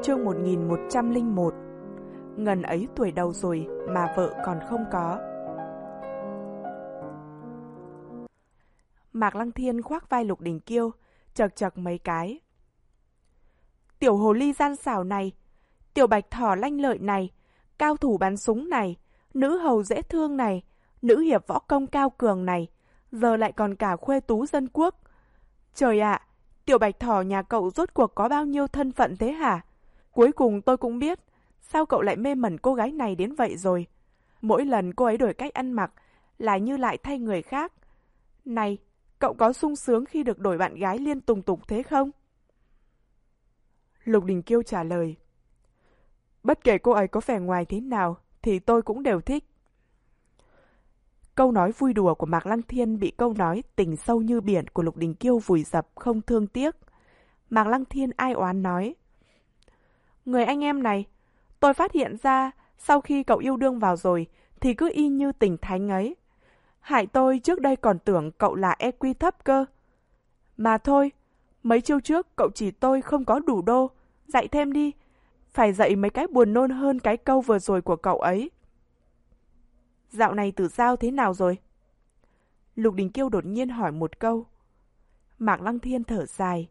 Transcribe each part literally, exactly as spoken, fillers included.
Chương một nghìn một trăm lẻ một. Ngần ấy tuổi đầu rồi mà vợ còn không có. Mạc Lăng Thiên khoác vai Lục Đình Kiêu, chật chật mấy cái. Tiểu hồ ly gian xảo này, tiểu bạch thỏ lanh lợi này, cao thủ bắn súng này, nữ hầu dễ thương này, nữ hiệp võ công cao cường này, giờ lại còn cả khuê tú dân quốc. Trời ạ, tiểu bạch thỏ nhà cậu rốt cuộc có bao nhiêu thân phận thế hả? Cuối cùng tôi cũng biết, sao cậu lại mê mẩn cô gái này đến vậy rồi. Mỗi lần cô ấy đổi cách ăn mặc, là như lại thay người khác. Này, cậu có sung sướng khi được đổi bạn gái liên tùng tục thế không? Lục Đình Kiêu trả lời. Bất kể cô ấy có vẻ ngoài thế nào, thì tôi cũng đều thích. Câu nói vui đùa của Mạc Lăng Thiên bị câu nói tình sâu như biển của Lục Đình Kiêu vùi dập không thương tiếc. Mạc Lăng Thiên ai oán nói. Người anh em này, tôi phát hiện ra sau khi cậu yêu đương vào rồi thì cứ y như tình thánh ấy. Hại tôi trước đây còn tưởng cậu là e quy thấp cơ. Mà thôi, mấy chiêu trước cậu chỉ tôi không có đủ đô, dạy thêm đi. Phải dạy mấy cái buồn nôn hơn cái câu vừa rồi của cậu ấy. Dạo này Tử Giao thế nào rồi? Lục Đình Kiêu đột nhiên hỏi một câu. Mạc Lăng Thiên thở dài.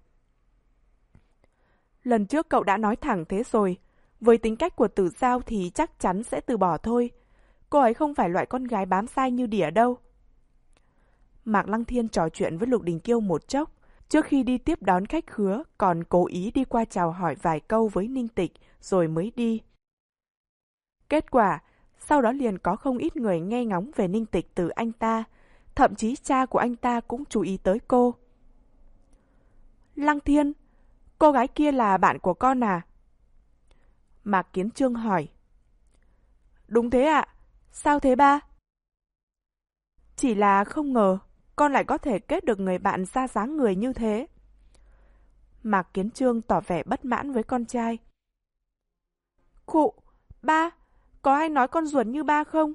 Lần trước cậu đã nói thẳng thế rồi. Với tính cách của Tử Giao thì chắc chắn sẽ từ bỏ thôi. Cô ấy không phải loại con gái bám sai như đỉa đâu. Mạc Lăng Thiên trò chuyện với Lục Đình Kiêu một chốc. Trước khi đi tiếp đón khách khứa, còn cố ý đi qua chào hỏi vài câu với Ninh Tịch rồi mới đi. Kết quả, sau đó liền có không ít người nghe ngóng về Ninh Tịch từ anh ta. Thậm chí cha của anh ta cũng chú ý tới cô. Lăng Thiên, cô gái kia là bạn của con à? Mạc Kiến Trương hỏi. Đúng thế ạ. Sao thế ba? Chỉ là không ngờ con lại có thể kết được người bạn ra dáng người như thế. Mạc Kiến Trương tỏ vẻ bất mãn với con trai. Khụ, ba, có ai nói con ruột như ba không?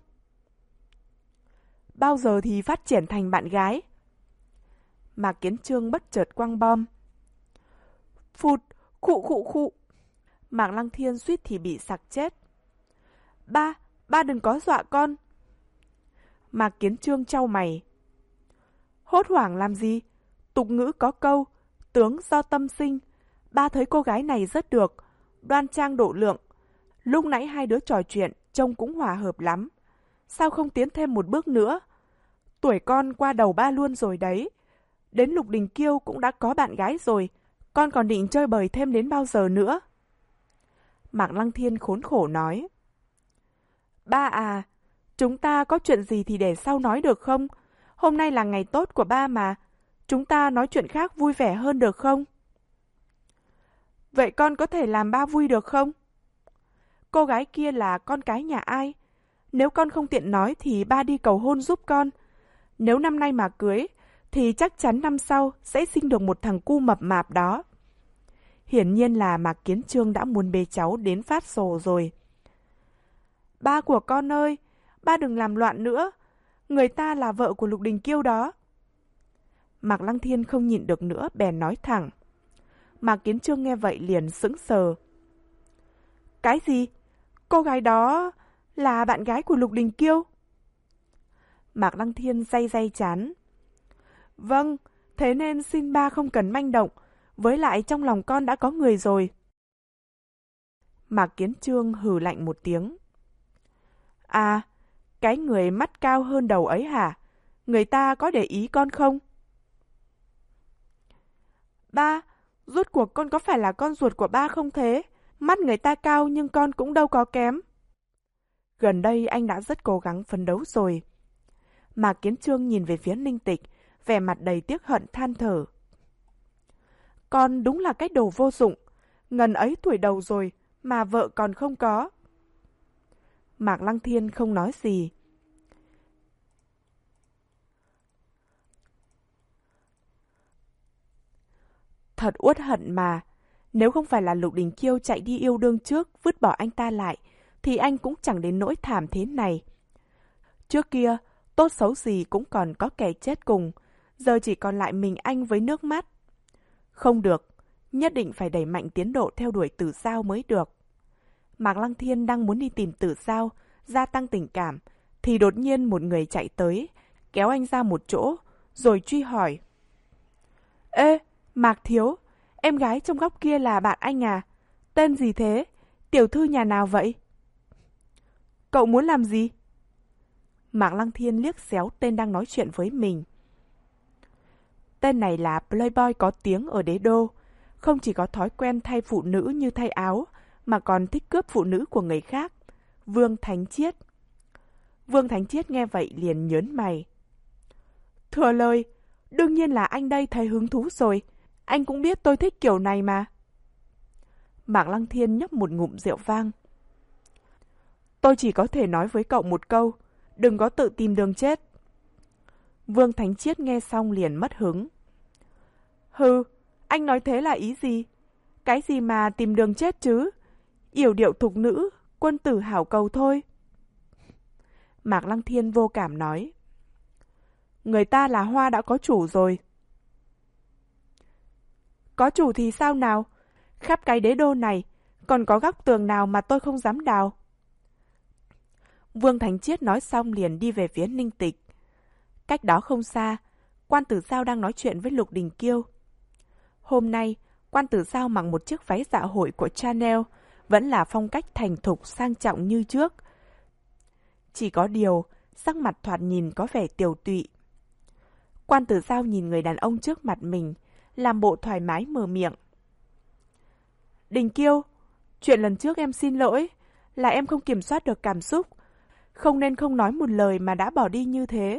Bao giờ thì phát triển thành bạn gái? Mạc Kiến Trương bất chợt quăng bom. Phụt, khụ khụ khụ. Mạc Lăng Thiên suýt thì bị sặc chết. Ba, ba đừng có dọa con. Mạc Kiến Trương chau mày. Hốt hoảng làm gì? Tục ngữ có câu, tướng do tâm sinh. Ba thấy cô gái này rất được, đoan trang độ lượng. Lúc nãy hai đứa trò chuyện, trông cũng hòa hợp lắm. Sao không tiến thêm một bước nữa? Tuổi con qua đầu ba luôn rồi đấy. Đến Lục Đình Kiêu cũng đã có bạn gái rồi. Con còn định chơi bời thêm đến bao giờ nữa? Mạc Lăng Thiên khốn khổ nói. Ba à, chúng ta có chuyện gì thì để sau nói được không? Hôm nay là ngày tốt của ba mà. Chúng ta nói chuyện khác vui vẻ hơn được không? Vậy con có thể làm ba vui được không? Cô gái kia là con cái nhà ai? Nếu con không tiện nói thì ba đi cầu hôn giúp con. Nếu năm nay mà cưới, thì chắc chắn năm sau sẽ sinh được một thằng cu mập mạp đó. Hiển nhiên là Mạc Kiến Trương đã muốn bế cháu đến phát sồ rồi. Ba của con ơi, ba đừng làm loạn nữa. Người ta là vợ của Lục Đình Kiêu đó. Mạc Lăng Thiên không nhịn được nữa bèn nói thẳng. Mạc Kiến Trương nghe vậy liền sững sờ. Cái gì? Cô gái đó là bạn gái của Lục Đình Kiêu? Mạc Lăng Thiên day day chán. Vâng, thế nên xin ba không cần manh động. Với lại trong lòng con đã có người rồi. Mạc Kiến Trương hừ lạnh một tiếng. À, cái người mắt cao hơn đầu ấy hả? Người ta có để ý con không? Ba, rốt cuộc con có phải là con ruột của ba không thế? Mắt người ta cao nhưng con cũng đâu có kém. Gần đây anh đã rất cố gắng phấn đấu rồi. Mạc Kiến Trương nhìn về phía Ninh Tịch, vẻ mặt đầy tiếc hận than thở. Con đúng là cái đồ vô dụng. Ngần ấy tuổi đầu rồi mà vợ còn không có. Mạc Lăng Thiên không nói gì. Thật uất hận mà. Nếu không phải là Lục Đình Kiêu chạy đi yêu đương trước, vứt bỏ anh ta lại, thì anh cũng chẳng đến nỗi thảm thế này. Trước kia, tốt xấu gì cũng còn có kẻ chết cùng. Giờ chỉ còn lại mình anh với nước mắt. Không được, Nhất định phải đẩy mạnh tiến độ theo đuổi Tử Giao mới được. Mạc Lăng Thiên đang muốn đi tìm Tử Giao, gia tăng tình cảm, thì đột nhiên một người chạy tới, kéo anh ra một chỗ, rồi truy hỏi. Ê, Mạc Thiếu, em gái trong góc kia là bạn anh à? Tên gì thế? Tiểu thư nhà nào vậy? Cậu muốn làm gì? Mạc Lăng Thiên liếc xéo tên đang nói chuyện với mình. Tên này là playboy có tiếng ở đế đô, không chỉ có thói quen thay phụ nữ như thay áo, mà còn thích cướp phụ nữ của người khác. Vương Thánh Chiết. Vương Thánh Chiết nghe vậy liền nhớn mày. Thừa lời, đương nhiên là anh đây thấy hứng thú rồi. Anh cũng biết tôi thích kiểu này mà. Mạc Lăng Thiên nhấp một ngụm rượu vang. Tôi chỉ có thể nói với cậu một câu, đừng có tự tìm đường chết. Vương Thánh Chiết nghe xong liền mất hứng. Hừ, anh nói thế là ý gì? Cái gì mà tìm đường chết chứ? Yểu điệu thục nữ, quân tử hảo cầu thôi. Mạc Lăng Thiên vô cảm nói. Người ta là hoa đã có chủ rồi. Có chủ thì sao nào? Khắp cái đế đô này, còn có góc tường nào mà tôi không dám đào? Vương Thánh Chiết nói xong liền đi về phía Ninh Tịch. Cách đó không xa, Quan Tử Giao đang nói chuyện với Lục Đình Kiêu. Hôm nay, Quan Tử Giao mặc một chiếc váy dạ hội của Chanel, vẫn là phong cách thành thục sang trọng như trước. Chỉ có điều, sắc mặt thoạt nhìn có vẻ tiều tụy. Quan Tử Giao nhìn người đàn ông trước mặt mình, làm bộ thoải mái mở miệng. Đình Kiêu, chuyện lần trước em xin lỗi, là em không kiểm soát được cảm xúc, không nên không nói một lời mà đã bỏ đi như thế.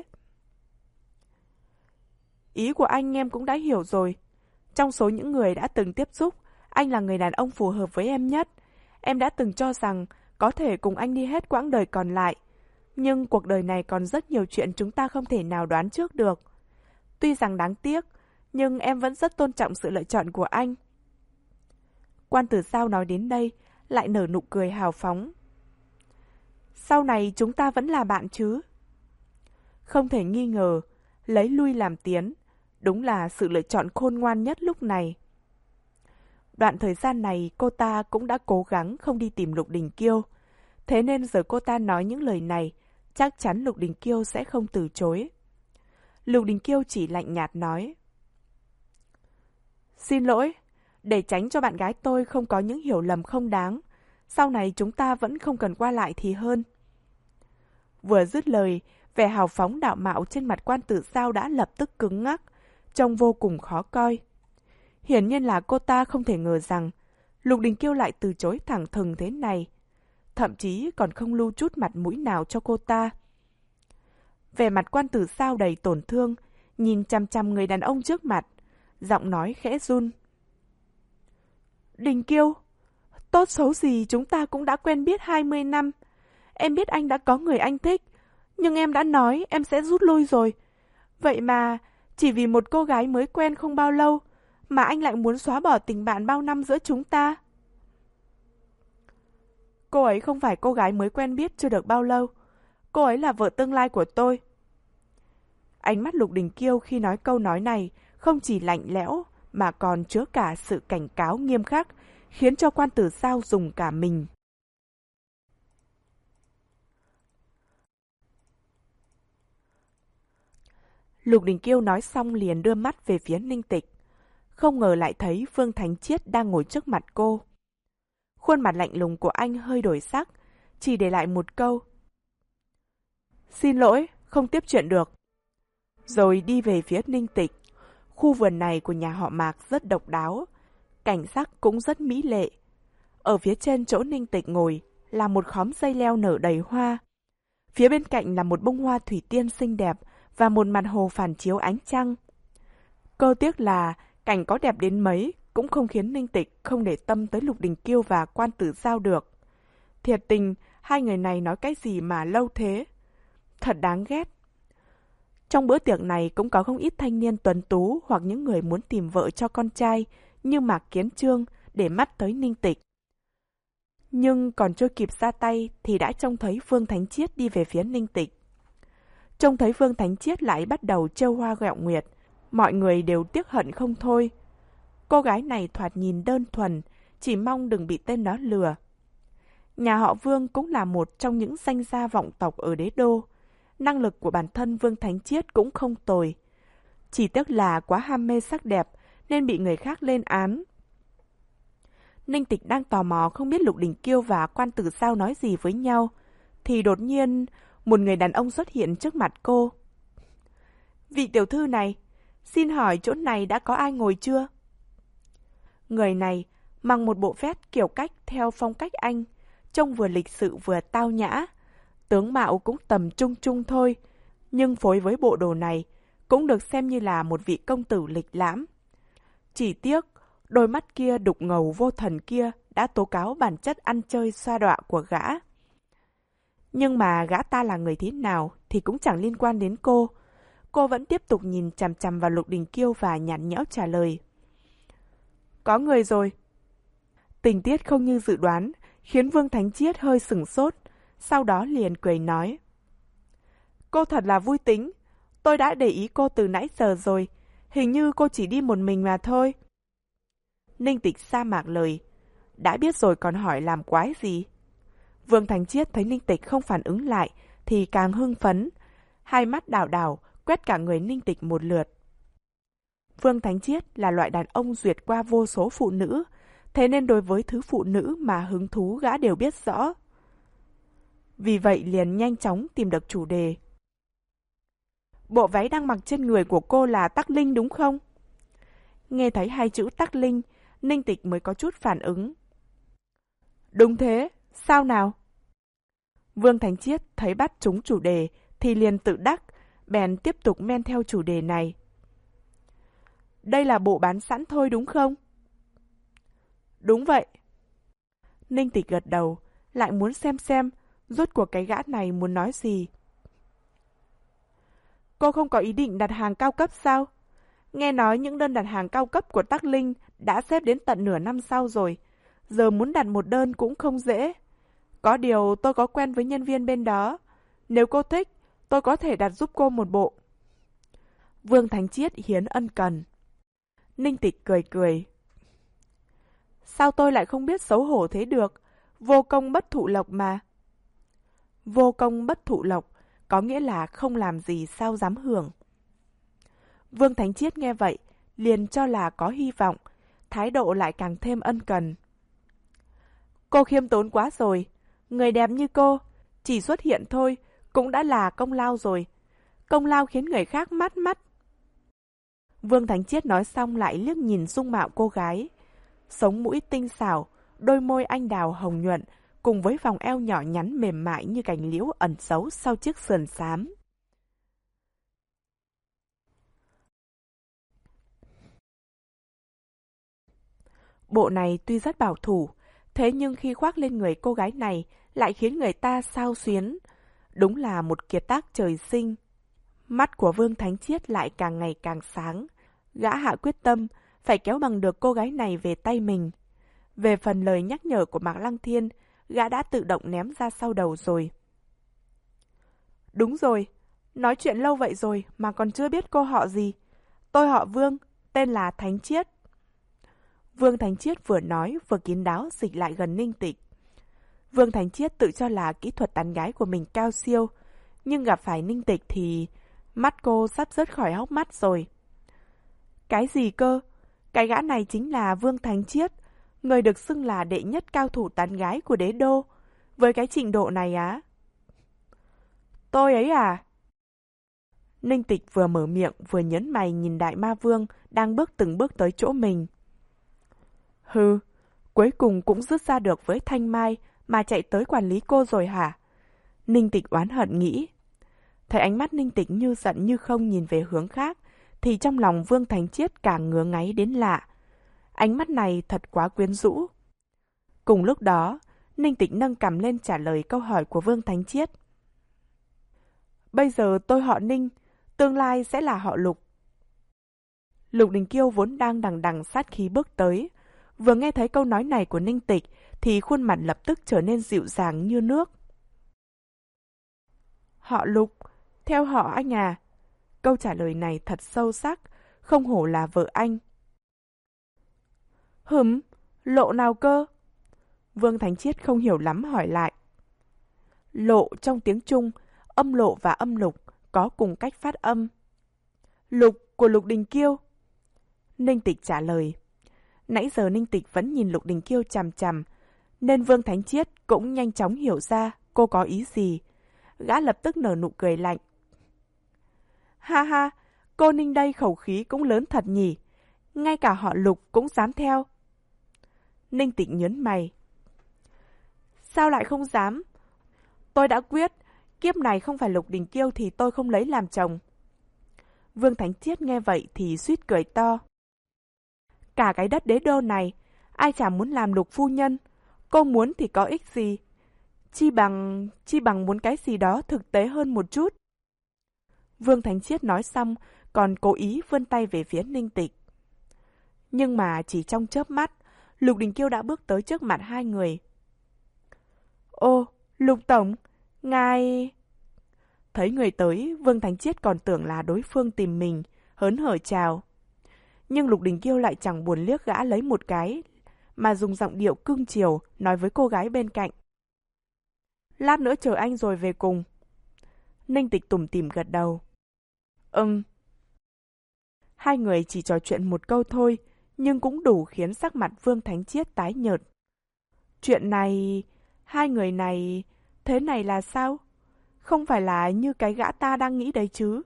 Ý của anh em cũng đã hiểu rồi. Trong số những người đã từng tiếp xúc, anh là người đàn ông phù hợp với em nhất. Em đã từng cho rằng có thể cùng anh đi hết quãng đời còn lại. Nhưng cuộc đời này còn rất nhiều chuyện chúng ta không thể nào đoán trước được. Tuy rằng đáng tiếc, nhưng em vẫn rất tôn trọng sự lựa chọn của anh. Quan Tử Giao nói đến đây, lại nở nụ cười hào phóng. Sau này chúng ta vẫn là bạn chứ? Không thể nghi ngờ, lấy lui làm tiến, đúng là sự lựa chọn khôn ngoan nhất lúc này. Đoạn thời gian này cô ta cũng đã cố gắng không đi tìm Lục Đình Kiêu. Thế nên giờ cô ta nói những lời này, chắc chắn Lục Đình Kiêu sẽ không từ chối. Lục Đình Kiêu chỉ lạnh nhạt nói. Xin lỗi, để tránh cho bạn gái tôi không có những hiểu lầm không đáng. Sau này chúng ta vẫn không cần qua lại thì hơn. Vừa dứt lời, vẻ hào phóng đạo mạo trên mặt Quan Tử Giao đã lập tức cứng ngắc, trông vô cùng khó coi. Hiển nhiên là cô ta không thể ngờ rằng Lục Đình Kiêu lại từ chối thẳng thừng thế này, thậm chí còn không lưu chút mặt mũi nào cho cô ta. Vẻ mặt Quan Tử Giao đầy tổn thương, nhìn chăm chăm người đàn ông trước mặt, giọng nói khẽ run. Đình Kiêu, tốt xấu gì chúng ta cũng đã quen biết hai mươi năm. Em biết anh đã có người anh thích, nhưng em đã nói em sẽ rút lui rồi. Vậy mà, chỉ vì một cô gái mới quen không bao lâu, mà anh lại muốn xóa bỏ tình bạn bao năm giữa chúng ta. Cô ấy không phải cô gái mới quen biết chưa được bao lâu. Cô ấy là vợ tương lai của tôi. Ánh mắt Lục Đình Kiêu khi nói câu nói này không chỉ lạnh lẽo, mà còn chứa cả sự cảnh cáo nghiêm khắc, khiến cho Quan Tử Giao dùng cả mình. Lục Đình Kiêu nói xong liền đưa mắt về phía Ninh Tịch. Không ngờ lại thấy Vương Thánh Chiết đang ngồi trước mặt cô. Khuôn mặt lạnh lùng của anh hơi đổi sắc, chỉ để lại một câu. Xin lỗi, không tiếp chuyện được. Rồi đi về phía Ninh Tịch. Khu vườn này của nhà họ Mạc rất độc đáo, cảnh sắc cũng rất mỹ lệ. Ở phía trên chỗ Ninh Tịch ngồi là một khóm dây leo nở đầy hoa. Phía bên cạnh là một bông hoa thủy tiên xinh đẹp và một mặt hồ phản chiếu ánh trăng. Cơ tiếc là cảnh có đẹp đến mấy cũng không khiến Ninh Tịch không để tâm tới Lục Đình Kiêu và Quan Tử Giao được. Thiệt tình, hai người này nói cái gì mà lâu thế? Thật đáng ghét. Trong bữa tiệc này cũng có không ít thanh niên tuấn tú hoặc những người muốn tìm vợ cho con trai như Mạc Kiến Trương để mắt tới Ninh Tịch. Nhưng còn chưa kịp ra tay thì đã trông thấy Vương Thánh Chiết đi về phía Ninh Tịch. Trông thấy Vương Thánh Chiết lại bắt đầu trêu hoa ghẹo nguyệt, mọi người đều tiếc hận không thôi. Cô gái này thoạt nhìn đơn thuần, chỉ mong đừng bị tên đó lừa. Nhà họ Vương cũng là một trong những danh gia vọng tộc ở đế đô. Năng lực của bản thân Vương Thánh Chiết cũng không tồi. Chỉ tiếc là quá ham mê sắc đẹp nên bị người khác lên án. Ninh Tịch đang tò mò không biết Lục Đình Kiêu và Quan Tử Giao nói gì với nhau, thì đột nhiên một người đàn ông xuất hiện trước mặt cô. Vị tiểu thư này, xin hỏi chỗ này đã có ai ngồi chưa? Người này mặc một bộ vest kiểu cách theo phong cách Anh, trông vừa lịch sự vừa tao nhã. Tướng mạo cũng tầm trung trung thôi, nhưng phối với bộ đồ này cũng được xem như là một vị công tử lịch lãm. Chỉ tiếc, đôi mắt kia đục ngầu vô thần kia đã tố cáo bản chất ăn chơi xoa đọa của gã. Nhưng mà gã ta là người thế nào thì cũng chẳng liên quan đến cô. Cô vẫn tiếp tục nhìn chằm chằm vào Lục Đình Kiêu và nhạt nhẽo trả lời. Có người rồi. Tình tiết không như dự đoán, khiến Vương Thánh Chiết hơi sửng sốt, sau đó liền cười nói. Cô thật là vui tính, tôi đã để ý cô từ nãy giờ rồi, hình như cô chỉ đi một mình mà thôi. Ninh Tịch sa mạc lời, đã biết rồi còn hỏi làm quái gì. Vương Thánh Chiết thấy Ninh Tịch không phản ứng lại thì càng hưng phấn, hai mắt đảo đảo quét cả người Ninh Tịch một lượt. Vương Thánh Chiết là loại đàn ông duyệt qua vô số phụ nữ, thế nên đối với thứ phụ nữ mà hứng thú gã đều biết rõ. Vì vậy liền nhanh chóng tìm được chủ đề. Bộ váy đang mặc trên người của cô là Tắc Linh đúng không? Nghe thấy hai chữ Tắc Linh, Ninh Tịch mới có chút phản ứng. Đúng thế, sao nào? Vương Thánh Chiết thấy bắt trúng chủ đề thì liền tự đắc, bèn tiếp tục men theo chủ đề này. Đây là bộ bán sẵn thôi đúng không? Đúng vậy. Ninh Tịch gật đầu, lại muốn xem xem rốt cuộc cái gã này muốn nói gì. Cô không có ý định đặt hàng cao cấp sao? Nghe nói những đơn đặt hàng cao cấp của Tắc Linh đã xếp đến tận nửa năm sau rồi. Giờ muốn đặt một đơn cũng không dễ. Có điều tôi có quen với nhân viên bên đó. Nếu cô thích, tôi có thể đặt giúp cô một bộ. Vương Thánh Chiết hiến ân cần. Ninh Tịch cười cười. Sao tôi lại không biết xấu hổ thế được? Vô công bất thụ lộc mà. Vô công bất thụ lộc có nghĩa là không làm gì sao dám hưởng. Vương Thánh Chiết nghe vậy, liền cho là có hy vọng, thái độ lại càng thêm ân cần. Cô khiêm tốn quá rồi, người đẹp như cô, chỉ xuất hiện thôi, cũng đã là công lao rồi. Công lao khiến người khác mát mắt. Vương Thánh Chiết nói xong lại liếc nhìn dung mạo cô gái. Sống mũi tinh xảo, đôi môi anh đào hồng nhuận, cùng với vòng eo nhỏ nhắn mềm mại như cành liễu ẩn giấu sau chiếc sườn xám. Bộ này tuy rất bảo thủ, thế nhưng khi khoác lên người cô gái này lại khiến người ta xao xuyến. Đúng là một kiệt tác trời sinh. Mắt của Vương Thánh Chiết lại càng ngày càng sáng. Gã hạ quyết tâm phải kéo bằng được cô gái này về tay mình. Về phần lời nhắc nhở của Mạc Lăng Thiên, gã đã tự động ném ra sau đầu rồi. Đúng rồi, nói chuyện lâu vậy rồi mà còn chưa biết cô họ gì. Tôi họ Vương, tên là Thánh Chiết. Vương Thánh Chiết vừa nói vừa kín đáo dịch lại gần Ninh Tịch. Vương Thánh Chiết tự cho là kỹ thuật tán gái của mình cao siêu, nhưng gặp phải Ninh Tịch thì mắt cô sắp rớt khỏi hốc mắt rồi. Cái gì cơ? Cái gã này chính là Vương Thánh Chiết, người được xưng là đệ nhất cao thủ tán gái của đế đô. Với cái trình độ này á? Tôi ấy à? Ninh Tịch vừa mở miệng vừa nhấn mày nhìn Đại Ma Vương đang bước từng bước tới chỗ mình. Hừ, cuối cùng cũng rút ra được với Thanh Mai mà chạy tới quản lý cô rồi hả? Ninh Tịch oán hận nghĩ. Thấy ánh mắt Ninh Tịch như giận như không nhìn về hướng khác, thì trong lòng Vương Thánh Chiết càng ngứa ngáy đến lạ. Ánh mắt này thật quá quyến rũ. Cùng lúc đó, Ninh Tịch nâng cằm lên trả lời câu hỏi của Vương Thánh Chiết. Bây giờ tôi họ Ninh, tương lai sẽ là họ Lục. Lục Đình Kiêu vốn đang đằng đằng sát khí bước tới. Vừa nghe thấy câu nói này của Ninh Tịch thì khuôn mặt lập tức trở nên dịu dàng như nước. Họ Lục, theo họ anh à? Câu trả lời này thật sâu sắc, không hổ là vợ anh. Hửm, lộ nào cơ? Vương Thánh Chiết không hiểu lắm hỏi lại. Lộ trong tiếng Trung, âm lộ và âm lục có cùng cách phát âm. Lục của Lục Đình Kiêu. Ninh Tịch trả lời. Nãy giờ Ninh Tịch vẫn nhìn Lục Đình Kiêu chằm chằm, nên Vương Thánh Chiết cũng nhanh chóng hiểu ra cô có ý gì. Gã lập tức nở nụ cười lạnh. Ha ha, cô Ninh đây khẩu khí cũng lớn thật nhỉ. Ngay cả họ Lục cũng dám theo. Ninh Tịch nhớn mày. Sao lại không dám? Tôi đã quyết, kiếp này không phải Lục Đình Kiêu thì tôi không lấy làm chồng. Vương Thánh Chiết nghe vậy thì suýt cười to. Cả cái đất đế đô này, ai chả muốn làm Lục phu nhân. Cô muốn thì có ích gì? Chi bằng, chi bằng muốn cái gì đó thực tế hơn một chút. Vương Thánh Chiết nói xong, còn cố ý vươn tay về phía Ninh Tịch. Nhưng mà chỉ trong chớp mắt, Lục Đình Kiêu đã bước tới trước mặt hai người. Ô, Lục Tổng, ngài... Thấy người tới, Vương Thánh Chiết còn tưởng là đối phương tìm mình, hớn hở chào. Nhưng Lục Đình Kiêu lại chẳng buồn liếc gã lấy một cái, mà dùng giọng điệu cưng chiều nói với cô gái bên cạnh. Lát nữa chờ anh rồi về cùng. Ninh Tịch tủm tỉm gật đầu. Ừm. Hai người chỉ trò chuyện một câu thôi, nhưng cũng đủ khiến sắc mặt Vương Thánh Chiết tái nhợt. Chuyện này... Hai người này... Thế này là sao? Không phải là như cái gã ta đang nghĩ đấy chứ?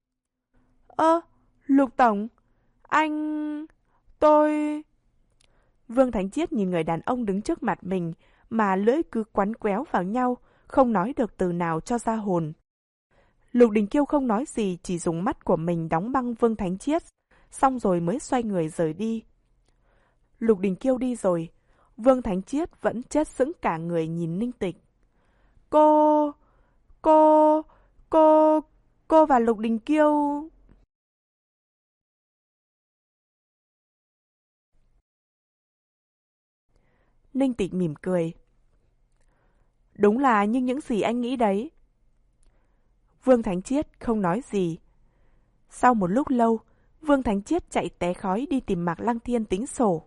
Ơ, Lục Tổng, anh... Tôi... Vương Thánh Chiết nhìn người đàn ông đứng trước mặt mình mà lưỡi cứ quắn quéo vào nhau, không nói được từ nào cho ra hồn. Lục Đình Kiêu không nói gì, chỉ dùng mắt của mình đóng băng Vương Thánh Chiết, xong rồi mới xoay người rời đi. Lục Đình Kiêu đi rồi, Vương Thánh Chiết vẫn chết sững cả người nhìn Ninh Tịch. Cô... Cô... Cô... Cô và Lục Đình Kiêu... Ninh Tịch mỉm cười. Đúng là như những gì anh nghĩ đấy. Vương Thánh Chiết không nói gì. Sau một lúc lâu, Vương Thánh Chiết chạy té khói đi tìm Mạc Lăng Thiên tính sổ.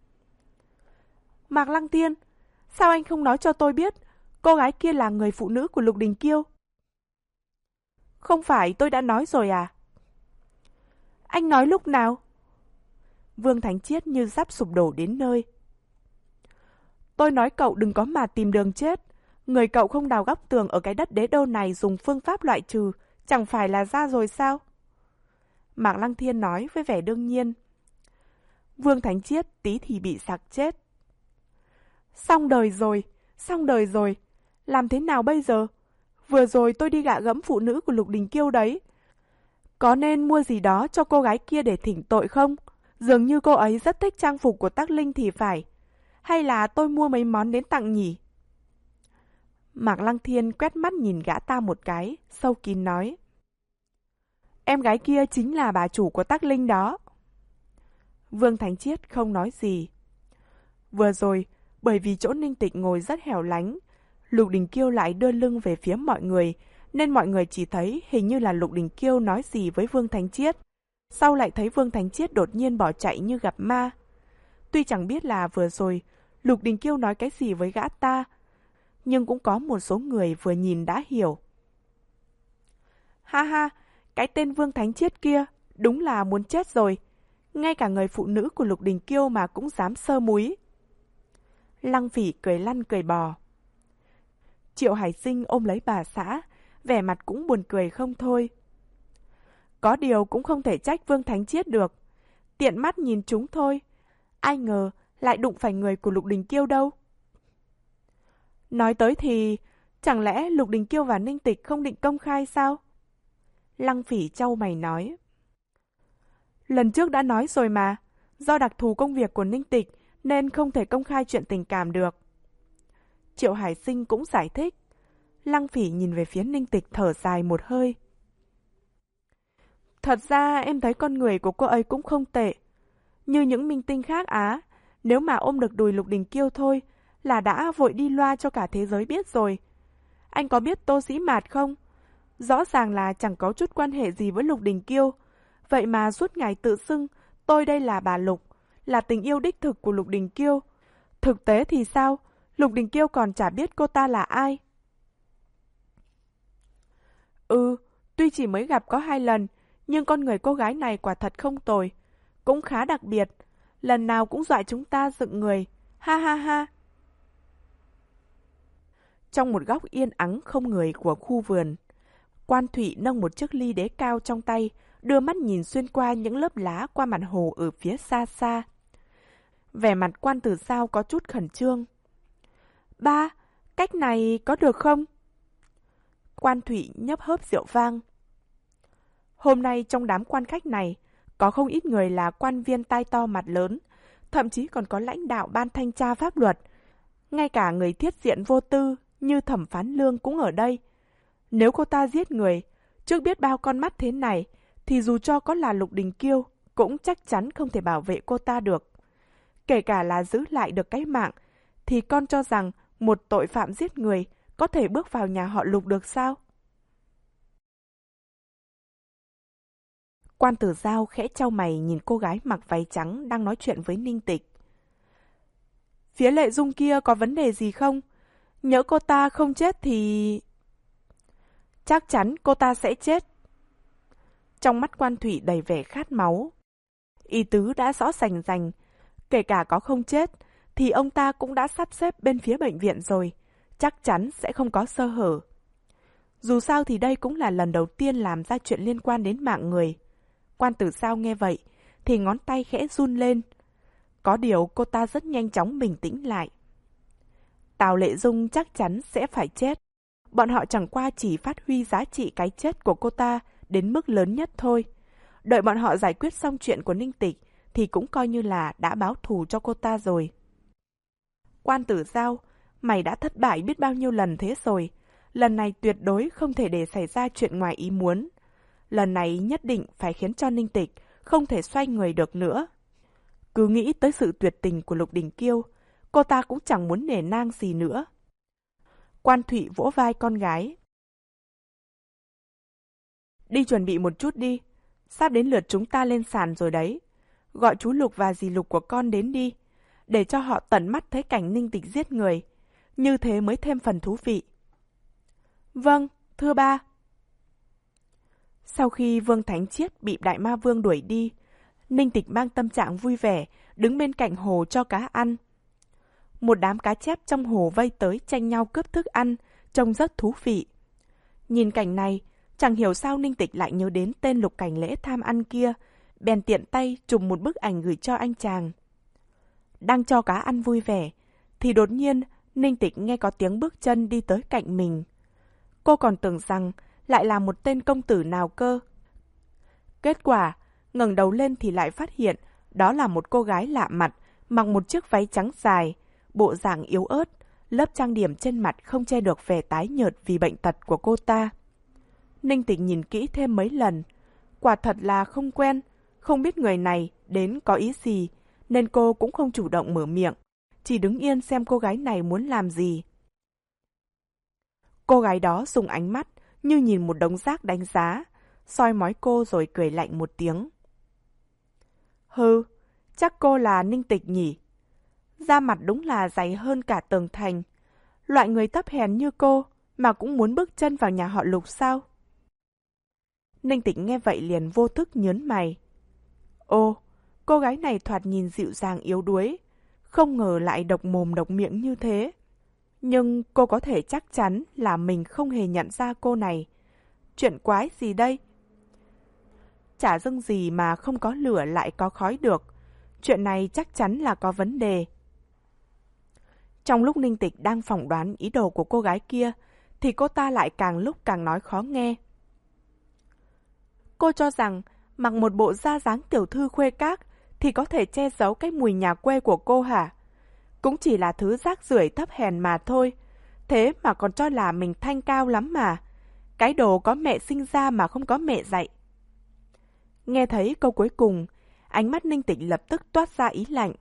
Mạc Lăng Thiên, sao anh không nói cho tôi biết cô gái kia là người phụ nữ của Lục Đình Kiêu? Không phải tôi đã nói rồi à? Anh nói lúc nào? Vương Thánh Chiết như sắp sụp đổ đến nơi. Tôi nói cậu đừng có mà tìm đường chết. Người cậu không đào góc tường ở cái đất đế đô này dùng phương pháp loại trừ, chẳng phải là ra rồi sao? Mạc Lăng Thiên nói với vẻ đương nhiên. Vương Thánh Chiết tí thì bị sặc chết. Xong đời rồi, xong đời rồi. Làm thế nào bây giờ? Vừa rồi tôi đi gạ gẫm phụ nữ của Lục Đình Kiêu đấy. Có nên mua gì đó cho cô gái kia để thỉnh tội không? Dường như cô ấy rất thích trang phục của Tắc Linh thì phải. Hay là tôi mua mấy món đến tặng nhỉ? Mạc Lăng Thiên quét mắt nhìn gã ta một cái, sâu kín nói. Em gái kia chính là bà chủ của Tắc Linh đó. Vương Thánh Chiết không nói gì. Vừa rồi, bởi vì chỗ Ninh Tịch ngồi rất hẻo lánh, Lục Đình Kiêu lại đưa lưng về phía mọi người, nên mọi người chỉ thấy hình như là Lục Đình Kiêu nói gì với Vương Thánh Chiết. Sau lại thấy Vương Thánh Chiết đột nhiên bỏ chạy như gặp ma. Tuy chẳng biết là vừa rồi Lục Đình Kiêu nói cái gì với gã ta, nhưng cũng có một số người vừa nhìn đã hiểu. Ha ha, cái tên Vương Thánh Chiết kia đúng là muốn chết rồi. Ngay cả người phụ nữ của Lục Đình Kiêu mà cũng dám sơ múi. Lăng Phỉ cười lăn cười bò. Triệu Hải Sinh ôm lấy bà xã, vẻ mặt cũng buồn cười không thôi. Có điều cũng không thể trách Vương Thánh Chiết được. Tiện mắt nhìn chúng thôi. Ai ngờ lại đụng phải người của Lục Đình Kiêu đâu. Nói tới thì, chẳng lẽ Lục Đình Kiêu và Ninh Tịch không định công khai sao? Lăng Phỉ chau mày nói. Lần trước đã nói rồi mà, do đặc thù công việc của Ninh Tịch nên không thể công khai chuyện tình cảm được. Triệu Hải Sinh cũng giải thích. Lăng Phỉ nhìn về phía Ninh Tịch thở dài một hơi. Thật ra em thấy con người của cô ấy cũng không tệ. Như những minh tinh khác á, nếu mà ôm được đùi Lục Đình Kiêu thôi là đã vội đi loa cho cả thế giới biết rồi. Anh có biết Tô Dĩ Mạt không? Rõ ràng là chẳng có chút quan hệ gì với Lục Đình Kiêu. Vậy mà suốt ngày tự xưng tôi đây là bà Lục, là tình yêu đích thực của Lục Đình Kiêu. Thực tế thì sao? Lục Đình Kiêu còn chả biết cô ta là ai. Ừ, tuy chỉ mới gặp có hai lần, nhưng con người cô gái này quả thật không tồi. Cũng khá đặc biệt. Lần nào cũng dọa chúng ta dựng người. Ha ha ha. Trong một góc yên ắng không người của khu vườn, Quan Thụy nâng một chiếc ly đế cao trong tay, đưa mắt nhìn xuyên qua những lớp lá qua mặt hồ ở phía xa xa. Vẻ mặt Quan Tử Giao có chút khẩn trương. Ba, cách này có được không? Quan Thụy nhấp hớp rượu vang. Hôm nay trong đám quan khách này, có không ít người là quan viên tai to mặt lớn, thậm chí còn có lãnh đạo ban thanh tra pháp luật. Ngay cả người thiết diện vô tư như Thẩm Phán Lương cũng ở đây. Nếu cô ta giết người, trước biết bao con mắt thế này, thì dù cho có là Lục Đình Kiêu, cũng chắc chắn không thể bảo vệ cô ta được. Kể cả là giữ lại được cái mạng, thì con cho rằng một tội phạm giết người có thể bước vào nhà họ Lục được sao? Quan Tử Giao khẽ chau mày nhìn cô gái mặc váy trắng đang nói chuyện với Ninh Tịch. Phía Lệ Dung kia có vấn đề gì không? Nhỡ cô ta không chết thì... Chắc chắn cô ta sẽ chết. Trong mắt Quan Thụy đầy vẻ khát máu. Ý tứ đã rõ rành rành. Kể cả có không chết, thì ông ta cũng đã sắp xếp bên phía bệnh viện rồi. Chắc chắn sẽ không có sơ hở. Dù sao thì đây cũng là lần đầu tiên làm ra chuyện liên quan đến mạng người. Quan Tử Giao nghe vậy, thì ngón tay khẽ run lên. Có điều cô ta rất nhanh chóng bình tĩnh lại. Tào Lệ Dung chắc chắn sẽ phải chết. Bọn họ chẳng qua chỉ phát huy giá trị cái chết của cô ta đến mức lớn nhất thôi. Đợi bọn họ giải quyết xong chuyện của Ninh Tịch thì cũng coi như là đã báo thù cho cô ta rồi. Quan Tử Giao, mày đã thất bại biết bao nhiêu lần thế rồi. Lần này tuyệt đối không thể để xảy ra chuyện ngoài ý muốn. Lần này nhất định phải khiến cho Ninh Tịch không thể xoay người được nữa. Cứ nghĩ tới sự tuyệt tình của Lục Đình Kiêu, cô ta cũng chẳng muốn nể nang gì nữa. Quan Thụy vỗ vai con gái. Đi chuẩn bị một chút đi, sắp đến lượt chúng ta lên sàn rồi đấy. Gọi chú Lục và dì Lục của con đến đi, để cho họ tận mắt thấy cảnh Ninh Tịch giết người. Như thế mới thêm phần thú vị. Vâng, thưa ba. Sau khi Vương Thánh Chiết bị Đại Ma Vương đuổi đi, Ninh Tịch mang tâm trạng vui vẻ, đứng bên cạnh hồ cho cá ăn. Một đám cá chép trong hồ vây tới tranh nhau cướp thức ăn, trông rất thú vị. Nhìn cảnh này, chẳng hiểu sao Ninh Tịch lại nhớ đến tên Lục Cảnh Lễ tham ăn kia, bèn tiện tay chụp một bức ảnh gửi cho anh chàng. Đang cho cá ăn vui vẻ, thì đột nhiên Ninh Tịch nghe có tiếng bước chân đi tới cạnh mình. Cô còn tưởng rằng lại là một tên công tử nào cơ. Kết quả, ngẩng đầu lên thì lại phát hiện đó là một cô gái lạ mặt, mặc một chiếc váy trắng dài, bộ dạng yếu ớt, lớp trang điểm trên mặt không che được vẻ tái nhợt vì bệnh tật của cô ta. Ninh Tịch nhìn kỹ thêm mấy lần, quả thật là không quen, không biết người này đến có ý gì, nên cô cũng không chủ động mở miệng, chỉ đứng yên xem cô gái này muốn làm gì. Cô gái đó dùng ánh mắt như nhìn một đống rác đánh giá, soi mói cô rồi cười lạnh một tiếng. Hừ, chắc cô là Ninh Tịch nhỉ? Da mặt đúng là dày hơn cả tường thành. Loại người thấp hèn như cô mà cũng muốn bước chân vào nhà họ Lục sao? Ninh Tịch nghe vậy liền vô thức nhớn mày. Ô, cô gái này thoạt nhìn dịu dàng yếu đuối, không ngờ lại độc mồm độc miệng như thế. Nhưng cô có thể chắc chắn là mình không hề nhận ra cô này. Chuyện quái gì đây? Chả dưng gì mà không có lửa lại có khói được. Chuyện này chắc chắn là có vấn đề. Trong lúc Ninh Tịch đang phỏng đoán ý đồ của cô gái kia, thì cô ta lại càng lúc càng nói khó nghe. Cô cho rằng mặc một bộ da dáng tiểu thư khuê các thì có thể che giấu cái mùi nhà quê của cô hả? Cũng chỉ là thứ rác rưởi thấp hèn mà thôi. Thế mà còn cho là mình thanh cao lắm mà. Cái đồ có mẹ sinh ra mà không có mẹ dạy. Nghe thấy câu cuối cùng, ánh mắt Ninh Tịch lập tức toát ra ý lạnh.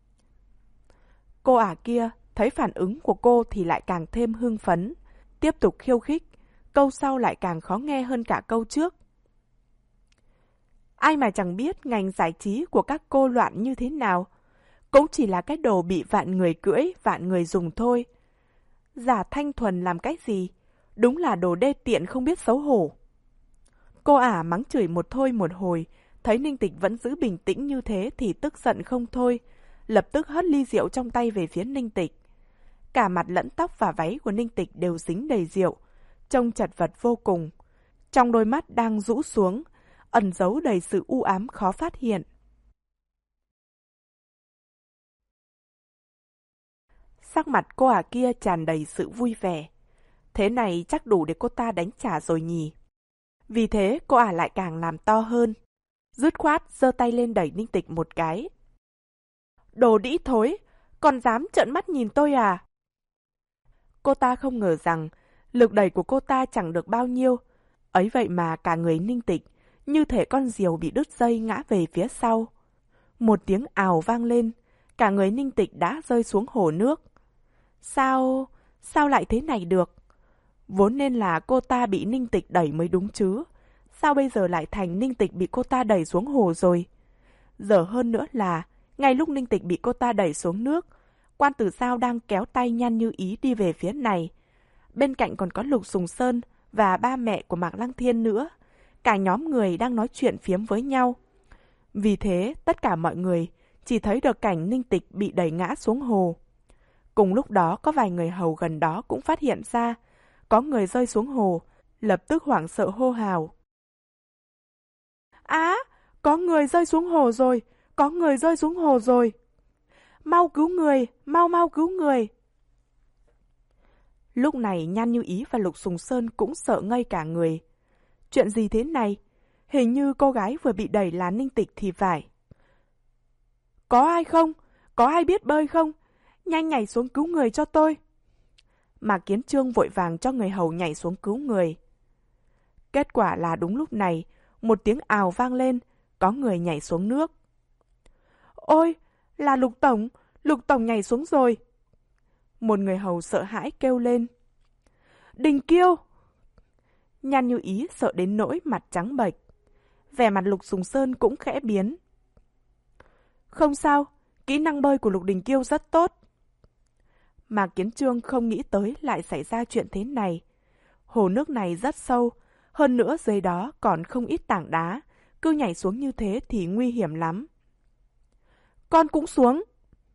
Cô ả kia thấy phản ứng của cô thì lại càng thêm hưng phấn, tiếp tục khiêu khích, câu sau lại càng khó nghe hơn cả câu trước. Ai mà chẳng biết ngành giải trí của các cô loạn như thế nào. cũng chỉ là cái đồ bị vạn người cưỡi, vạn người dùng thôi. Giả thanh thuần làm cái gì? Đúng là đồ đê tiện không biết xấu hổ. Cô ả mắng chửi một thôi một hồi, thấy Ninh Tịch vẫn giữ bình tĩnh như thế thì tức giận không thôi, lập tức hất ly rượu trong tay về phía Ninh Tịch. Cả mặt lẫn tóc và váy của Ninh Tịch đều dính đầy rượu, trông chật vật vô cùng. Trong đôi mắt đang rũ xuống, ẩn giấu đầy sự u ám khó phát hiện. Sắc mặt cô ả kia tràn đầy sự vui vẻ. Thế này chắc đủ để cô ta đánh trả rồi nhỉ. Vì thế cô ả lại càng làm to hơn. Dứt khoát giơ tay lên đẩy Ninh Tịch một cái. Đồ đĩ thối, còn dám trợn mắt nhìn tôi à? Cô ta không ngờ rằng lực đẩy của cô ta chẳng được bao nhiêu. Ấy vậy mà cả người Ninh Tịch như thể con diều bị đứt dây ngã về phía sau. Một tiếng ào vang lên, cả người Ninh Tịch đã rơi xuống hồ nước. Sao, sao lại thế này được? Vốn nên là cô ta bị Ninh Tịch đẩy mới đúng chứ. Sao bây giờ lại thành Ninh Tịch bị cô ta đẩy xuống hồ rồi? Giờ hơn nữa là, ngay lúc Ninh Tịch bị cô ta đẩy xuống nước, Quan Tử Giao đang kéo tay Nhan Như Ý đi về phía này. Bên cạnh còn có Lục Sùng Sơn và ba mẹ của Mạc Lăng Thiên nữa. Cả nhóm người đang nói chuyện phiếm với nhau. Vì thế, tất cả mọi người chỉ thấy được cảnh Ninh Tịch bị đẩy ngã xuống hồ. Cùng lúc đó, có vài người hầu gần đó cũng phát hiện ra, có người rơi xuống hồ, lập tức hoảng sợ hô hào. Á, có người rơi xuống hồ rồi, có người rơi xuống hồ rồi. Mau cứu người, mau mau cứu người. Lúc này Nhan Như Ý và Lục Sùng Sơn cũng sợ ngây cả người. Chuyện gì thế này? Hình như cô gái vừa bị đẩy là Ninh Tịch thì phải. Có ai không? Có ai biết bơi không? Nhanh nhảy xuống cứu người cho tôi. Mạc Kiến Trương vội vàng cho người hầu nhảy xuống cứu người. Kết quả là đúng lúc này, một tiếng ào vang lên, có người nhảy xuống nước. Ôi, là Lục Tổng, Lục Tổng nhảy xuống rồi. Một người hầu sợ hãi kêu lên. Đình Kiêu! Nhan Như Ý sợ đến nỗi mặt trắng bệch. Vẻ mặt Lục Sùng Sơn cũng khẽ biến. Không sao, kỹ năng bơi của Lục Đình Kiêu rất tốt. Mạc Kiến Trương không nghĩ tới lại xảy ra chuyện thế này. Hồ nước này rất sâu, hơn nữa dưới đó còn không ít tảng đá, cứ nhảy xuống như thế thì nguy hiểm lắm. Con cũng xuống.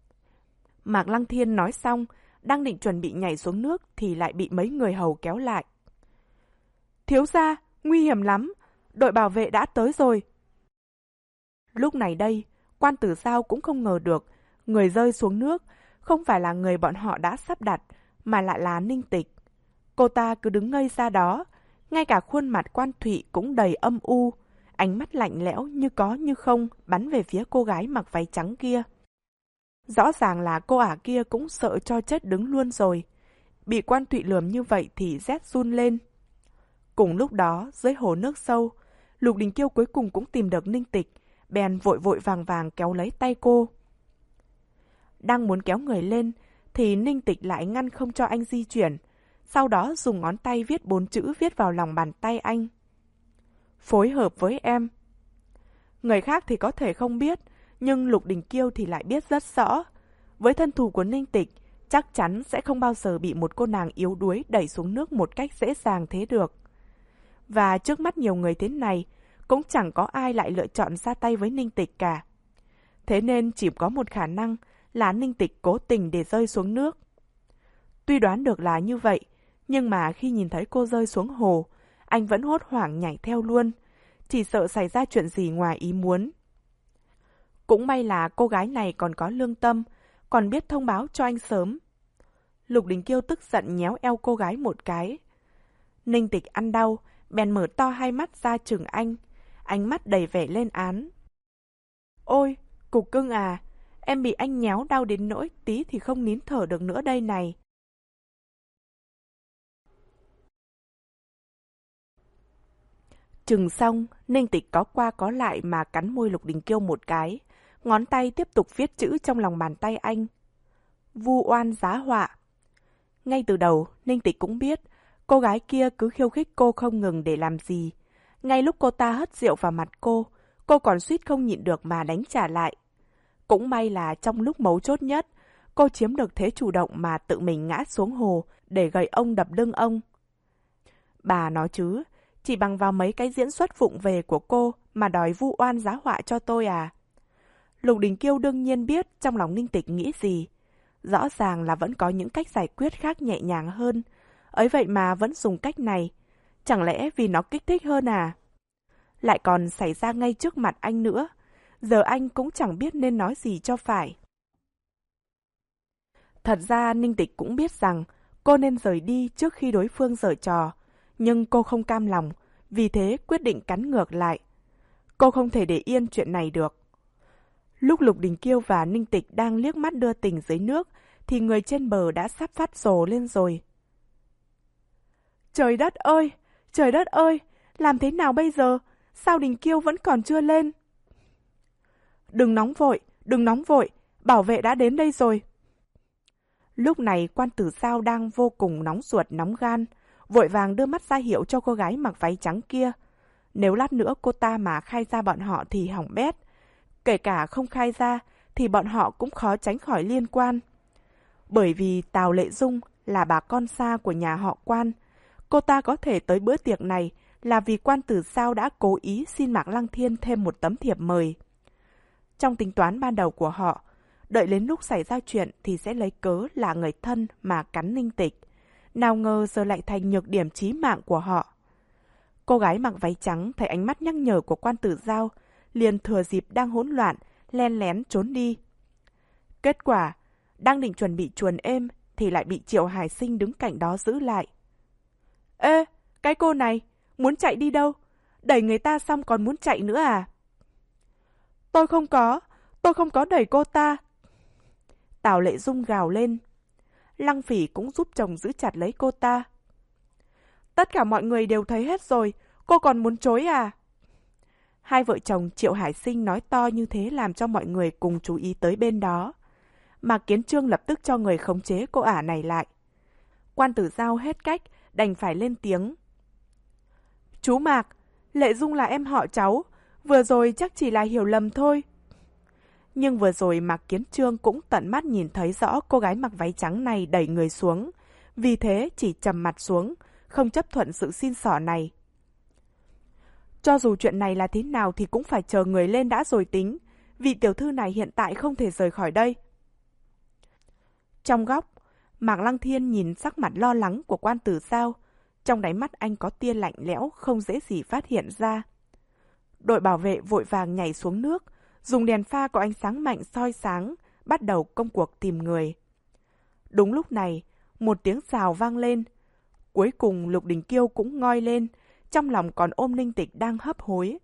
Mạc Lăng Thiên nói xong, đang định chuẩn bị nhảy xuống nước thì lại bị mấy người hầu kéo lại. Thiếu gia, nguy hiểm lắm, đội bảo vệ đã tới rồi. Lúc này đây, Quan Tử Giao cũng không ngờ được, người rơi xuống nước không phải là người bọn họ đã sắp đặt, mà lại là Ninh Tịch. Cô ta cứ đứng ngây ra đó, ngay cả khuôn mặt Quan Thụy cũng đầy âm u, ánh mắt lạnh lẽo như có như không bắn về phía cô gái mặc váy trắng kia. Rõ ràng là cô ả kia cũng sợ cho chết đứng luôn rồi. Bị Quan Thụy lườm như vậy thì rét run lên. Cùng lúc đó, dưới hồ nước sâu, Lục Đình Kiêu cuối cùng cũng tìm được Ninh Tịch, bèn vội vội vàng vàng kéo lấy tay cô. Đang muốn kéo người lên, thì Ninh Tịch lại ngăn không cho anh di chuyển, sau đó dùng ngón tay viết bốn chữ viết vào lòng bàn tay anh. Phối hợp với em. Người khác thì có thể không biết, nhưng Lục Đình Kiêu thì lại biết rất rõ. Với thân thủ của Ninh Tịch, chắc chắn sẽ không bao giờ bị một cô nàng yếu đuối đẩy xuống nước một cách dễ dàng thế được. Và trước mắt nhiều người thế này, cũng chẳng có ai lại lựa chọn ra tay với Ninh Tịch cả. Thế nên chỉ có một khả năng là Ninh Tịch cố tình để rơi xuống nước. Tuy đoán được là như vậy, nhưng mà khi nhìn thấy cô rơi xuống hồ, anh vẫn hốt hoảng nhảy theo luôn, chỉ sợ xảy ra chuyện gì ngoài ý muốn. Cũng may là cô gái này còn có lương tâm, còn biết thông báo cho anh sớm. Lục Đình Kiêu tức giận nhéo eo cô gái một cái. Ninh Tịch ăn đau, bèn mở to hai mắt ra chừng anh, ánh mắt đầy vẻ lên án. Ôi, cục cưng à, em bị anh nhéo đau đến nỗi tí thì không nín thở được nữa đây này. Chừng xong, Ninh Tịch có qua có lại mà cắn môi Lục Đình Kiêu một cái, ngón tay tiếp tục viết chữ trong lòng bàn tay anh. Vu oan giá họa. Ngay từ đầu, Ninh Tịch cũng biết, cô gái kia cứ khiêu khích cô không ngừng để làm gì. Ngay lúc cô ta hất rượu vào mặt cô, cô còn suýt không nhịn được mà đánh trả lại. Cũng may là trong lúc mấu chốt nhất, cô chiếm được thế chủ động mà tự mình ngã xuống hồ để gậy ông đập lưng ông. Bà nói chứ, chỉ bằng vào mấy cái diễn xuất vụng về của cô mà đòi vu oan giá họa cho tôi à? Lục Đình Kiêu đương nhiên biết trong lòng Ninh Tịch nghĩ gì. Rõ ràng là vẫn có những cách giải quyết khác nhẹ nhàng hơn. Ấy vậy mà vẫn dùng cách này. Chẳng lẽ vì nó kích thích hơn à? Lại còn xảy ra ngay trước mặt anh nữa. Giờ anh cũng chẳng biết nên nói gì cho phải. Thật ra Ninh Tịch cũng biết rằng cô nên rời đi trước khi đối phương giở trò. Nhưng cô không cam lòng, vì thế quyết định cắn ngược lại. Cô không thể để yên chuyện này được. Lúc Lục Đình Kiêu và Ninh Tịch đang liếc mắt đưa tình dưới nước, thì người trên bờ đã sắp phát rồ lên rồi. Trời đất ơi! Trời đất ơi! Làm thế nào bây giờ? Sao Đình Kiêu vẫn còn chưa lên? Đừng nóng vội, đừng nóng vội, bảo vệ đã đến đây rồi. Lúc này Quan Tử Giao đang vô cùng nóng ruột nóng gan, vội vàng đưa mắt ra hiệu cho cô gái mặc váy trắng kia. Nếu lát nữa cô ta mà khai ra bọn họ thì hỏng bét. Kể cả không khai ra thì bọn họ cũng khó tránh khỏi liên quan. Bởi vì Tào Lệ Dung là bà con xa của nhà họ Quan. Cô ta có thể tới bữa tiệc này là vì Quan Tử Giao đã cố ý xin Mạc Lăng Thiên thêm một tấm thiệp mời. Trong tính toán ban đầu của họ, đợi đến lúc xảy ra chuyện thì sẽ lấy cớ là người thân mà cắn Ninh Tịch. Nào ngờ giờ lại thành nhược điểm chí mạng của họ. Cô gái mặc váy trắng thấy ánh mắt nhắc nhở của Quan Tử Giao, liền thừa dịp đang hỗn loạn, len lén trốn đi. Kết quả, đang định chuẩn bị chuồn êm thì lại bị Triệu Hải Sinh đứng cạnh đó giữ lại. Ê, cái cô này, muốn chạy đi đâu? Đẩy người ta xong còn muốn chạy nữa à? Tôi không có, tôi không có đẩy cô ta. Tào Lệ Dung gào lên. Lăng Phỉ cũng giúp chồng giữ chặt lấy cô ta. Tất cả mọi người đều thấy hết rồi, cô còn muốn chối à? Hai vợ chồng Triệu Hải Sinh nói to như thế làm cho mọi người cùng chú ý tới bên đó. Mạc Kiến Trương lập tức cho người khống chế cô ả này lại. Quan Tử Giao hết cách, đành phải lên tiếng. Chú Mạc, Lệ Dung là em họ cháu, vừa rồi chắc chỉ là hiểu lầm thôi. Nhưng vừa rồi Mạc Kiến Trương cũng tận mắt nhìn thấy rõ cô gái mặc váy trắng này đẩy người xuống. Vì thế chỉ trầm mặt xuống, không chấp thuận sự xin xỏ này. Cho dù chuyện này là thế nào thì cũng phải chờ người lên đã rồi tính. Vị tiểu thư này hiện tại không thể rời khỏi đây. Trong góc, Mạc Lăng Thiên nhìn sắc mặt lo lắng của Quan Tử Giao. Trong đáy mắt anh có tia lạnh lẽo không dễ gì phát hiện ra. Đội bảo vệ vội vàng nhảy xuống nước, dùng đèn pha có ánh sáng mạnh soi sáng, bắt đầu công cuộc tìm người. Đúng lúc này, một tiếng rào vang lên. Cuối cùng Lục Đình Kiêu cũng ngoi lên, trong lòng còn ôm Ninh Tịch đang hấp hối.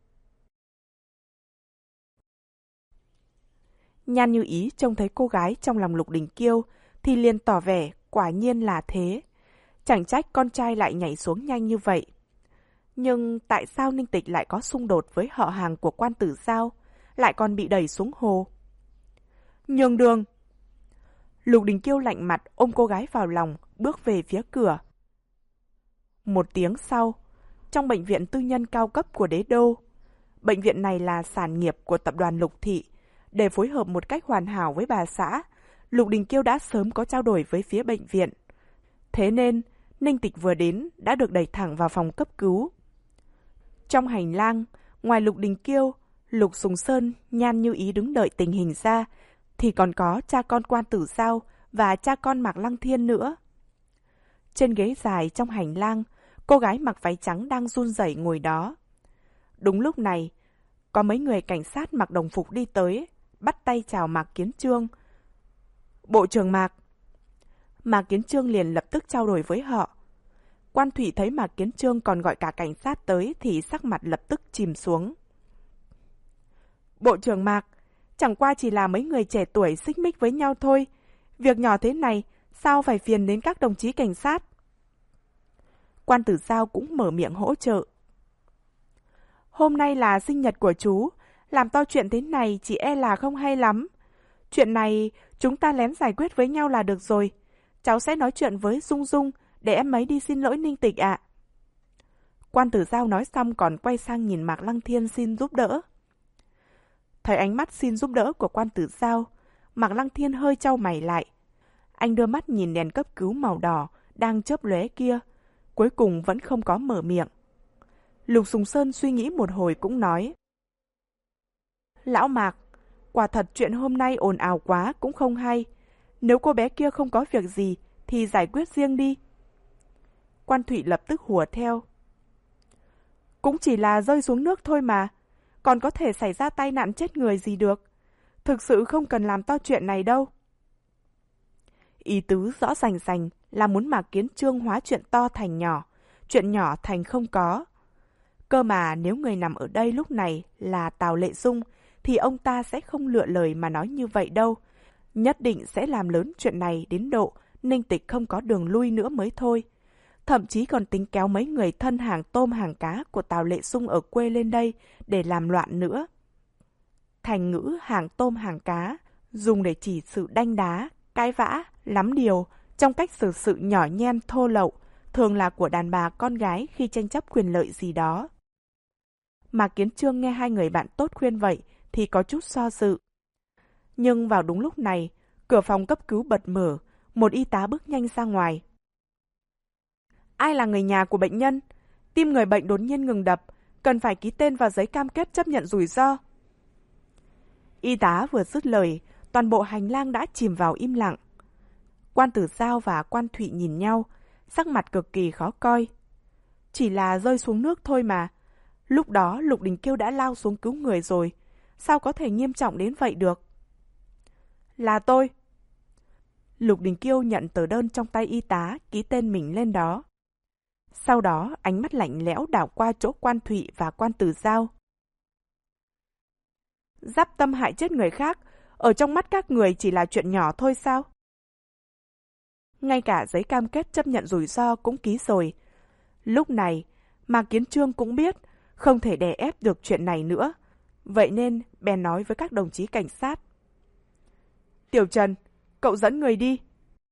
Nhan Như Ý trông thấy cô gái trong lòng Lục Đình Kiêu thì liền tỏ vẻ quả nhiên là thế. Chẳng trách con trai lại nhảy xuống nhanh như vậy. Nhưng tại sao Ninh Tịch lại có xung đột với họ hàng của Quan Tử Giao, lại còn bị đẩy xuống hồ? Nhường đường! Lục Đình Kiêu lạnh mặt ôm cô gái vào lòng, bước về phía cửa. Một tiếng sau, trong bệnh viện tư nhân cao cấp của đế đô, bệnh viện này là sản nghiệp của tập đoàn Lục Thị. Để phối hợp một cách hoàn hảo với bà xã, Lục Đình Kiêu đã sớm có trao đổi với phía bệnh viện. Thế nên, Ninh Tịch vừa đến đã được đẩy thẳng vào phòng cấp cứu. Trong hành lang, ngoài Lục Đình Kiêu, Lục Sùng Sơn, Nhan Như Ý đứng đợi tình hình ra, thì còn có cha con Quan Tử Giao và cha con Mạc Lăng Thiên nữa. Trên ghế dài trong hành lang, cô gái mặc váy trắng đang run rẩy ngồi đó. Đúng lúc này, có mấy người cảnh sát mặc đồng phục đi tới, bắt tay chào Mạc Kiến Trương. Bộ trưởng Mạc. Mạc Kiến Trương liền lập tức trao đổi với họ. Quan Thụy thấy Mạc Kiến Trương còn gọi cả cảnh sát tới thì sắc mặt lập tức chìm xuống. Bộ trưởng Mạc, chẳng qua chỉ là mấy người trẻ tuổi xích mích với nhau thôi. Việc nhỏ thế này, sao phải phiền đến các đồng chí cảnh sát? Quan Tử Giao cũng mở miệng hỗ trợ. Hôm nay là sinh nhật của chú, làm to chuyện thế này chỉ e là không hay lắm. Chuyện này chúng ta lén giải quyết với nhau là được rồi. Cháu sẽ nói chuyện với Dung Dung để em ấy đi xin lỗi Ninh Tịch ạ. Quan Tử Giao nói xong còn quay sang nhìn Mạc Lăng Thiên xin giúp đỡ. Thấy ánh mắt xin giúp đỡ của quan tử Giao, Mạc Lăng Thiên hơi chau mày lại. Anh đưa mắt nhìn đèn cấp cứu màu đỏ đang chớp lóe kia, cuối cùng vẫn không có mở miệng. Lục Sùng Sơn suy nghĩ một hồi cũng nói: Lão Mạc, quả thật chuyện hôm nay ồn ào quá cũng không hay. Nếu cô bé kia không có việc gì thì giải quyết riêng đi. Quan Thụy lập tức hùa theo: Cũng chỉ là rơi xuống nước thôi mà, còn có thể xảy ra tai nạn chết người gì được. Thực sự không cần làm to chuyện này đâu. Ý tứ rõ rành rành là muốn Mạc Kiến Trương hóa chuyện to thành nhỏ, chuyện nhỏ thành không có. Cơ mà nếu người nằm ở đây lúc này là Tào Lệ Dung thì ông ta sẽ không lựa lời mà nói như vậy đâu. Nhất định sẽ làm lớn chuyện này đến độ Ninh Tịch không có đường lui nữa mới thôi. Thậm chí còn tính kéo mấy người thân hàng tôm hàng cá của Tào Lệ Dung ở quê lên đây để làm loạn nữa. Thành ngữ hàng tôm hàng cá dùng để chỉ sự đanh đá, cãi vã, lắm điều trong cách xử sự nhỏ nhen thô lậu, thường là của đàn bà con gái khi tranh chấp quyền lợi gì đó. Mạc Kiến Trương nghe hai người bạn tốt khuyên vậy thì có chút do dự. Nhưng vào đúng lúc này, cửa phòng cấp cứu bật mở, một y tá bước nhanh ra ngoài. Ai là người nhà của bệnh nhân? Tim người bệnh đột nhiên ngừng đập, cần phải ký tên vào giấy cam kết chấp nhận rủi ro. Y tá vừa dứt lời, toàn bộ hành lang đã chìm vào im lặng. Quan Tử Giao và Quan Thụy nhìn nhau, sắc mặt cực kỳ khó coi. Chỉ là rơi xuống nước thôi mà. Lúc đó Lục Đình Kiêu đã lao xuống cứu người rồi. Sao có thể nghiêm trọng đến vậy được? Là tôi. Lục Đình Kiêu nhận tờ đơn trong tay y tá, ký tên mình lên đó. Sau đó ánh mắt lạnh lẽo đảo qua chỗ Quan Thụy và Quan Tử Giao. Giáp tâm hại chết người khác, ở trong mắt các người chỉ là chuyện nhỏ thôi sao? Ngay cả giấy cam kết chấp nhận rủi ro cũng ký rồi. Lúc này, Mạc Kiến Trương cũng biết không thể đè ép được chuyện này nữa. Vậy nên bèn nói với các đồng chí cảnh sát: Tiểu Trần, cậu dẫn người đi.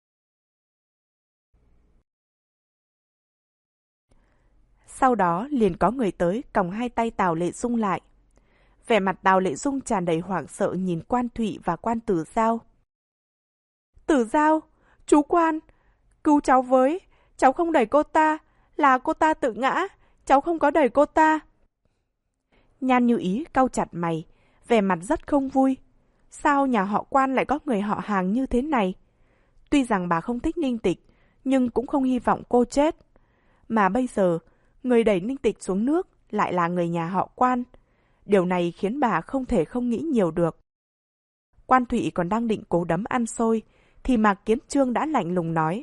Sau đó liền có người tới còng hai tay Tào Lệ Dung lại. Vẻ mặt Tào Lệ Dung tràn đầy hoảng sợ nhìn Quan Thụy và Quan Tử Giao. Tử Giao, chú Quan, cứu cháu với, cháu không đẩy cô ta, là cô ta tự ngã, cháu không có đẩy cô ta. Nhan Như Ý cau chặt mày, vẻ mặt rất không vui. Sao nhà họ Quan lại có người họ hàng như thế này? Tuy rằng bà không thích Ninh Tịch, nhưng cũng không hy vọng cô chết. Mà bây giờ, người đẩy Ninh Tịch xuống nước lại là người nhà họ Quan. Điều này khiến bà không thể không nghĩ nhiều được. Quan Thụy còn đang định cố đấm ăn xôi, thì Mạc Kiến Trương đã lạnh lùng nói: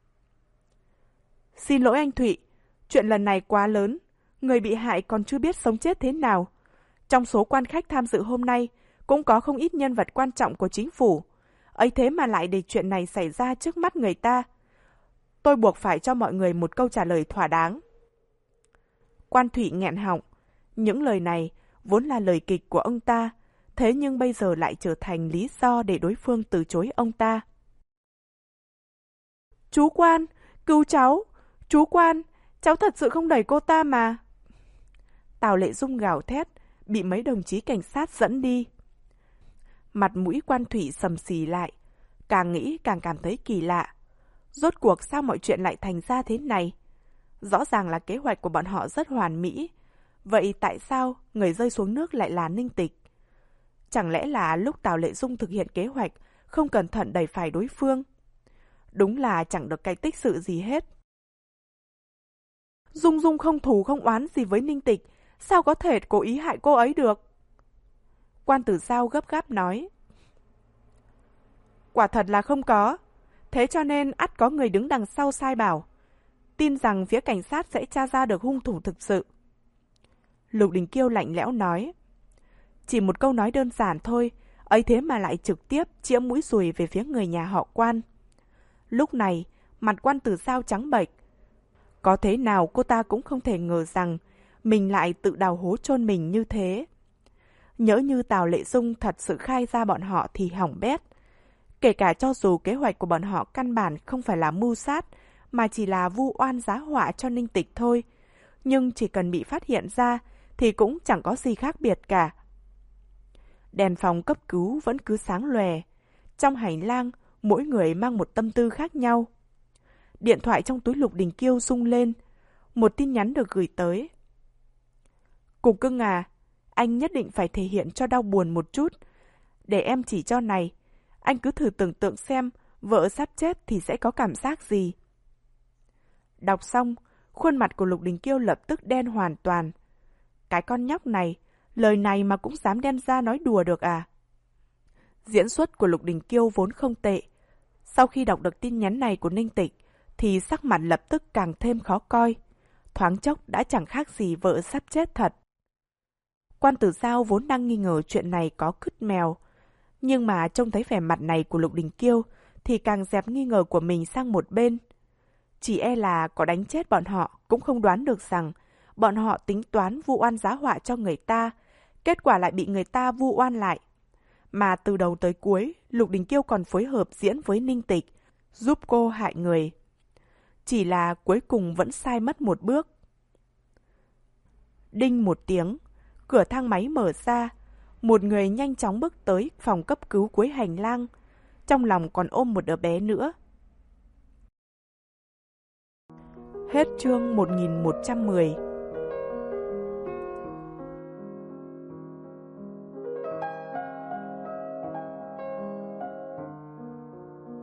Xin lỗi anh Thụy, chuyện lần này quá lớn, người bị hại còn chưa biết sống chết thế nào. Trong số quan khách tham dự hôm nay, cũng có không ít nhân vật quan trọng của chính phủ. Ấy thế mà lại để chuyện này xảy ra trước mắt người ta. Tôi buộc phải cho mọi người một câu trả lời thỏa đáng. Quan Thụy nghẹn họng. Những lời này vốn là lời kịch của ông ta, thế nhưng bây giờ lại trở thành lý do để đối phương từ chối ông ta. Chú Quan, cứu cháu! Chú Quan, cháu thật sự không đẩy cô ta mà. Tào Lệ Dung gào thét, bị mấy đồng chí cảnh sát dẫn đi. Mặt mũi Quan Thụy sầm xì lại, càng nghĩ càng cảm thấy kỳ lạ. Rốt cuộc sao mọi chuyện lại thành ra thế này? Rõ ràng là kế hoạch của bọn họ rất hoàn mỹ. Vậy tại sao người rơi xuống nước lại là Ninh Tịch? Chẳng lẽ là lúc Tào Lệ Dung thực hiện kế hoạch không cẩn thận đẩy phải đối phương? Đúng là chẳng được cái tích sự gì hết. Dung Dung không thù không oán gì với Ninh Tịch, sao có thể cố ý hại cô ấy được? Quan Tử Giao gấp gáp nói. Quả thật là không có. Thế cho nên ắt có người đứng đằng sau sai bảo. Tin rằng phía cảnh sát sẽ tra ra được hung thủ thực sự. Lục Đình Kiêu lạnh lẽo nói. Chỉ một câu nói đơn giản thôi, ấy thế mà lại trực tiếp chĩa mũi dùi về phía người nhà họ Quan. Lúc này, mặt Quan Tử Giao trắng bệch. Có thế nào cô ta cũng không thể ngờ rằng mình lại tự đào hố chôn mình như thế. Nhỡ như Tào Lệ Dung thật sự khai ra bọn họ thì hỏng bét. Kể cả cho dù kế hoạch của bọn họ căn bản không phải là mưu sát, mà chỉ là vu oan giá họa cho Ninh Tịch thôi. Nhưng chỉ cần bị phát hiện ra thì cũng chẳng có gì khác biệt cả. Đèn phòng cấp cứu vẫn cứ sáng lòe. Trong hành lang, mỗi người mang một tâm tư khác nhau. Điện thoại trong túi Lục Đình Kiêu rung lên. Một tin nhắn được gửi tới. Cục Cưng à, anh nhất định phải thể hiện cho đau buồn một chút. Để em chỉ cho này, anh cứ thử tưởng tượng xem vợ sắp chết thì sẽ có cảm giác gì. Đọc xong, khuôn mặt của Lục Đình Kiêu lập tức đen hoàn toàn. Cái con nhóc này, lời này mà cũng dám đem ra nói đùa được à? Diễn xuất của Lục Đình Kiêu vốn không tệ. Sau khi đọc được tin nhắn này của Ninh Tịch, thì sắc mặt lập tức càng thêm khó coi. Thoáng chốc đã chẳng khác gì vợ sắp chết thật. Quan Tử Giao vốn đang nghi ngờ chuyện này có cứt mèo. Nhưng mà trông thấy vẻ mặt này của Lục Đình Kiêu thì càng dẹp nghi ngờ của mình sang một bên. Chỉ e là có đánh chết bọn họ cũng không đoán được rằng bọn họ tính toán vu oan giá họa cho người ta, kết quả lại bị người ta vu oan lại. Mà từ đầu tới cuối, Lục Đình Kiêu còn phối hợp diễn với Ninh Tịch, giúp cô hại người. Chỉ là cuối cùng vẫn sai mất một bước. Đinh một tiếng, cửa thang máy mở ra, một người nhanh chóng bước tới phòng cấp cứu cuối hành lang, trong lòng còn ôm một đứa bé nữa. Hết chương một nghìn một trăm mười.